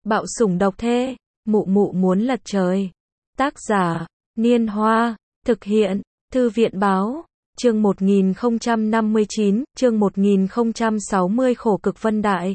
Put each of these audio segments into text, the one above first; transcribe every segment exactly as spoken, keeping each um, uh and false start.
Bạo sủng độc thê, mụ mụ muốn lật trời. Tác giả, Niên Hoa, thực hiện, Thư viện báo, chương một nghìn không trăm năm mươi chín, chương một nghìn không trăm sáu mươi khổ cực Vân Đại.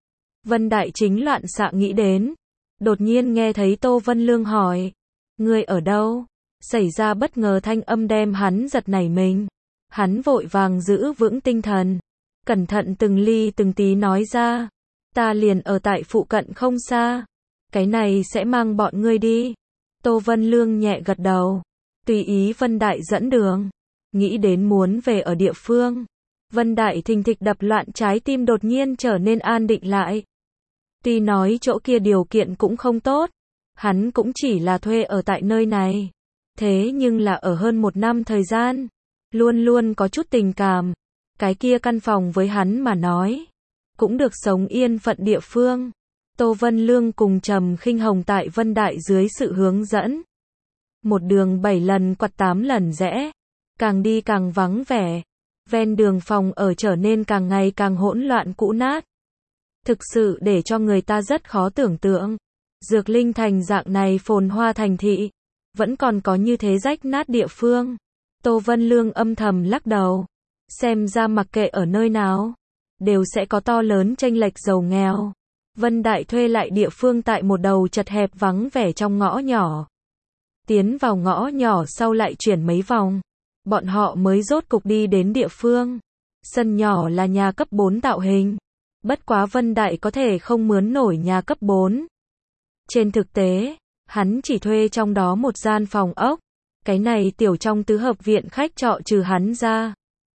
Vân Đại chính loạn xạ nghĩ đến. Đột nhiên nghe thấy Tô Vân Lương hỏi. Ngươi ở đâu? Xảy ra bất ngờ thanh âm đem hắn giật nảy mình. Hắn vội vàng giữ vững tinh thần. Cẩn thận từng ly từng tí nói ra. Ta liền ở tại phụ cận không xa. Cái này sẽ mang bọn ngươi đi. Tô Vân Lương nhẹ gật đầu. Tùy ý Vân Đại dẫn đường. Nghĩ đến muốn về ở địa phương. Vân Đại thình thịch đập loạn trái tim đột nhiên trở nên an định lại. Tuy nói chỗ kia điều kiện cũng không tốt. Hắn cũng chỉ là thuê ở tại nơi này. Thế nhưng là ở hơn một năm thời gian. Luôn luôn có chút tình cảm. Cái kia căn phòng với hắn mà nói. Cũng được sống yên phận địa phương. Tô Vân Lương cùng Trầm Khinh Hồng tại Vân Đại dưới sự hướng dẫn. Một đường bảy lần quặt tám lần rẽ. Càng đi càng vắng vẻ. Ven đường phòng ở trở nên càng ngày càng hỗn loạn cũ nát. Thực sự để cho người ta rất khó tưởng tượng. Dược Linh Thành dạng này phồn hoa thành thị. Vẫn còn có như thế rách nát địa phương. Tô Vân Lương âm thầm lắc đầu. Xem ra mặc kệ ở nơi nào. Đều sẽ có to lớn chênh lệch giàu nghèo. Vân Đại thuê lại địa phương tại một đầu chật hẹp vắng vẻ trong ngõ nhỏ. Tiến vào ngõ nhỏ sau lại chuyển mấy vòng. Bọn họ mới rốt cục đi đến địa phương. Sân nhỏ là nhà cấp bốn tạo hình. Bất quá Vân Đại có thể không mướn nổi nhà cấp bốn. Trên thực tế, hắn chỉ thuê trong đó một gian phòng ốc. Cái này tiểu trong tứ hợp viện khách trọ trừ hắn ra.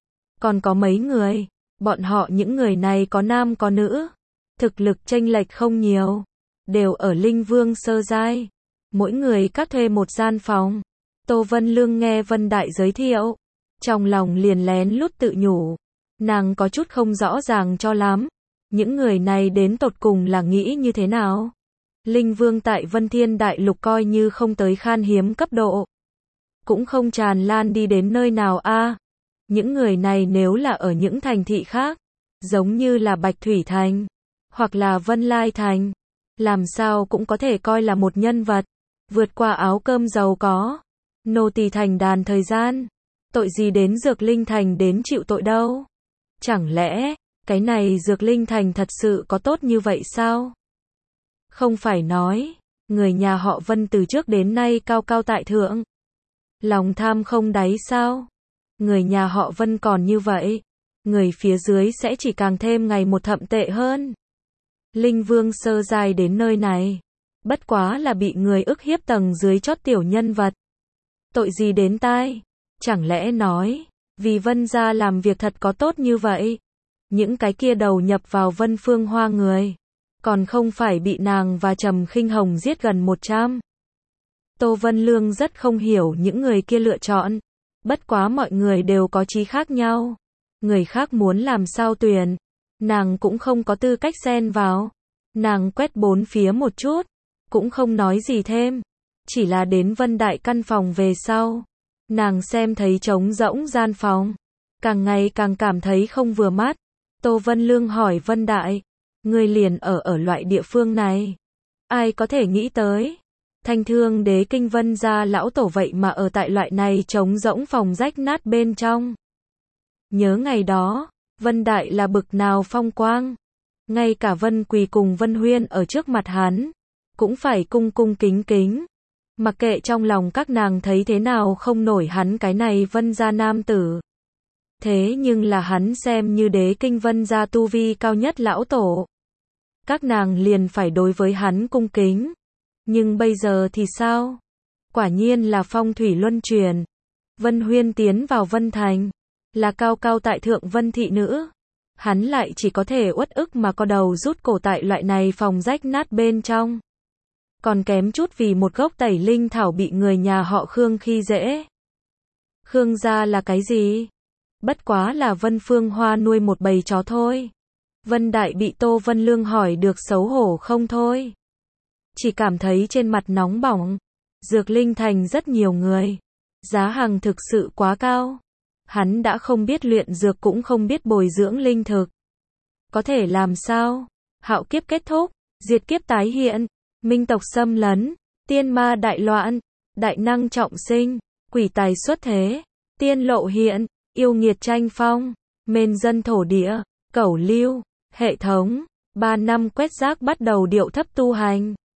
Còn có mấy người. Bọn họ những người này có nam có nữ. Thực lực chênh lệch không nhiều. Đều ở Linh Vương sơ giai. Mỗi người các thuê một gian phòng. Tô Vân Lương nghe Vân Đại giới thiệu. Trong lòng liền lén lút tự nhủ. Nàng có chút không rõ ràng cho lắm. Những người này đến tột cùng là nghĩ như thế nào? Linh Vương tại Vân Thiên Đại Lục coi như không tới khan hiếm cấp độ. Cũng không tràn lan đi đến nơi nào a. À, những người này nếu là ở những thành thị khác. Giống như là Bạch Thủy Thành. Hoặc là Vân Lai Thành. Làm sao cũng có thể coi là một nhân vật. Vượt qua áo cơm giàu có. Nô tỳ thành đàn thời gian. Tội gì đến Dược Linh Thành đến chịu tội đâu. Chẳng lẽ, cái này Dược Linh Thành thật sự có tốt như vậy sao? Không phải nói, người nhà họ Vân từ trước đến nay cao cao tại thượng. Lòng tham không đáy sao? Người nhà họ Vân còn như vậy. Người phía dưới sẽ chỉ càng thêm ngày một thậm tệ hơn. Linh Vương sơ giai đến nơi này. Bất quá là bị người ức hiếp tầng dưới chót tiểu nhân vật. Tội gì đến tai? Chẳng lẽ nói, vì Vân gia làm việc thật có tốt như vậy? Những cái kia đầu nhập vào Vân Phương Hoa người. Còn không phải bị nàng và Trầm Khinh Hồng giết gần một trăm. Tô Vân Lương rất không hiểu những người kia lựa chọn. Bất quá mọi người đều có chí khác nhau. Người khác muốn làm sao tuyển. Nàng cũng không có tư cách xen vào. Nàng quét bốn phía một chút. Cũng không nói gì thêm. Chỉ là đến Vân Đại căn phòng về sau. Nàng xem thấy trống rỗng gian phòng. Càng ngày càng cảm thấy không vừa mắt. Tô Vân Lương hỏi Vân Đại. Người liền ở ở loại địa phương này. Ai có thể nghĩ tới. Thanh Thương Đế kinh Vân gia lão tổ vậy mà ở tại loại này trống rỗng phòng rách nát bên trong. Nhớ ngày đó, Vân Đại là bực nào phong quang. Ngay cả Vân Quỳ cùng Vân Huyên ở trước mặt hắn. Cũng phải cung cung kính kính. Mặc kệ trong lòng các nàng thấy thế nào không nổi hắn cái này Vân gia nam tử. Thế nhưng là hắn xem như đế kinh Vân gia tu vi cao nhất lão tổ. Các nàng liền phải đối với hắn cung kính. Nhưng bây giờ thì sao? Quả nhiên là phong thủy luân chuyển. Vân Huyên tiến vào Vân Thành. Là cao cao tại thượng Vân thị nữ. Hắn lại chỉ có thể uất ức mà có đầu rút cổ tại loại này phòng rách nát bên trong. Còn kém chút vì một gốc tẩy linh thảo bị người nhà họ Khương khi dễ. Khương gia là cái gì? Bất quá là Vân Phương Hoa nuôi một bầy chó thôi. Vân Đại bị Tô Vân Lương hỏi được xấu hổ không thôi. Chỉ cảm thấy trên mặt nóng bỏng. Dược Linh Thành rất nhiều người. Giá hàng thực sự quá cao. Hắn đã không biết luyện dược cũng không biết bồi dưỡng linh thực. Có thể làm sao? Hạo kiếp kết thúc. diệt kiếp tái hiện, minh tộc xâm lấn, tiên ma đại loạn, đại năng trọng sinh, quỷ tài xuất thế, tiên lộ hiện, yêu nghiệt tranh phong, mền dân thổ địa, cẩu lưu, hệ thống, ba năm quét rác bắt đầu điệu thấp tu hành.